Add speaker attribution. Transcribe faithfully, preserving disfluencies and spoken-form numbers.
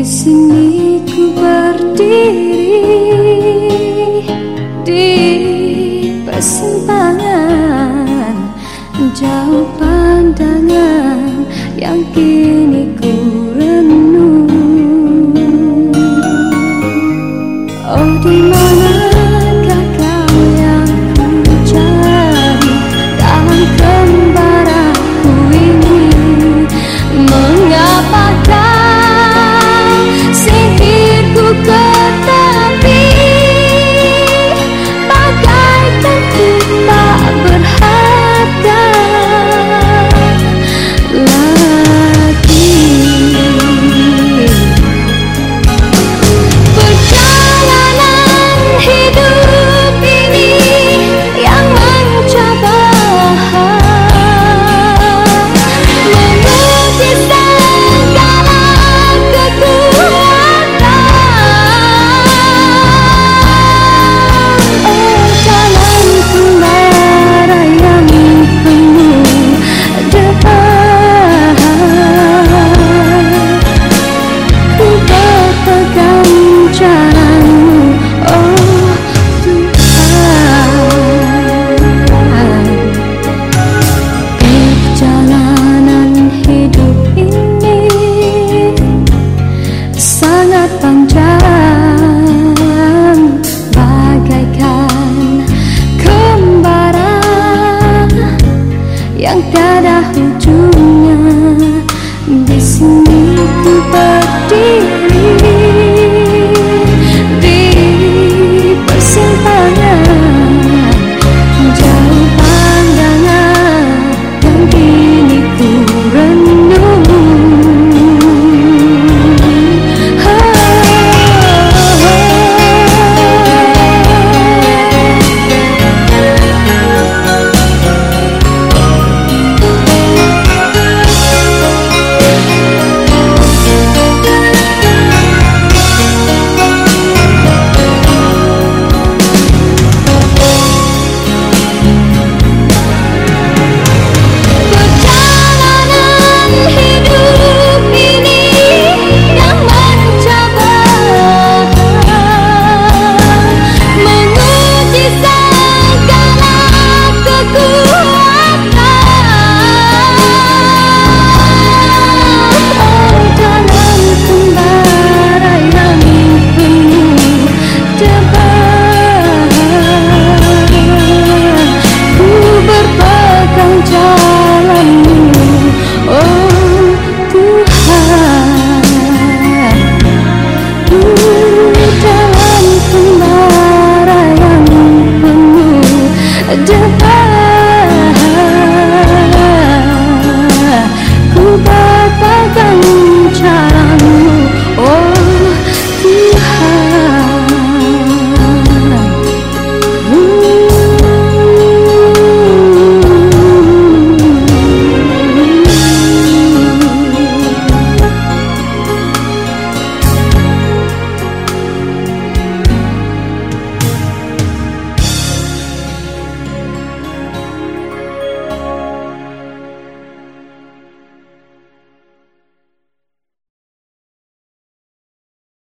Speaker 1: sini ku berdiri di persimpangan, jauh pandangan yang kini ku renung. Oh, di manakah kau yang ku cari dalam kembaraku ini? Mengapakah sihirku ke tepi, bagaikan ku tak berharga lagi. Perjalanan hidup ini yang mencoba menguji segala kekuatan. Oh, jalan kembara yang penuh depan, ku berpegang jalanmu, oh Tuhan. Perjalanan hidup ini sangat panjang, bagaikan kembara yang tiada ujungnya. Di sini ku berdiri di persimpangan, jauh pandangan yang kini ku renung. Depan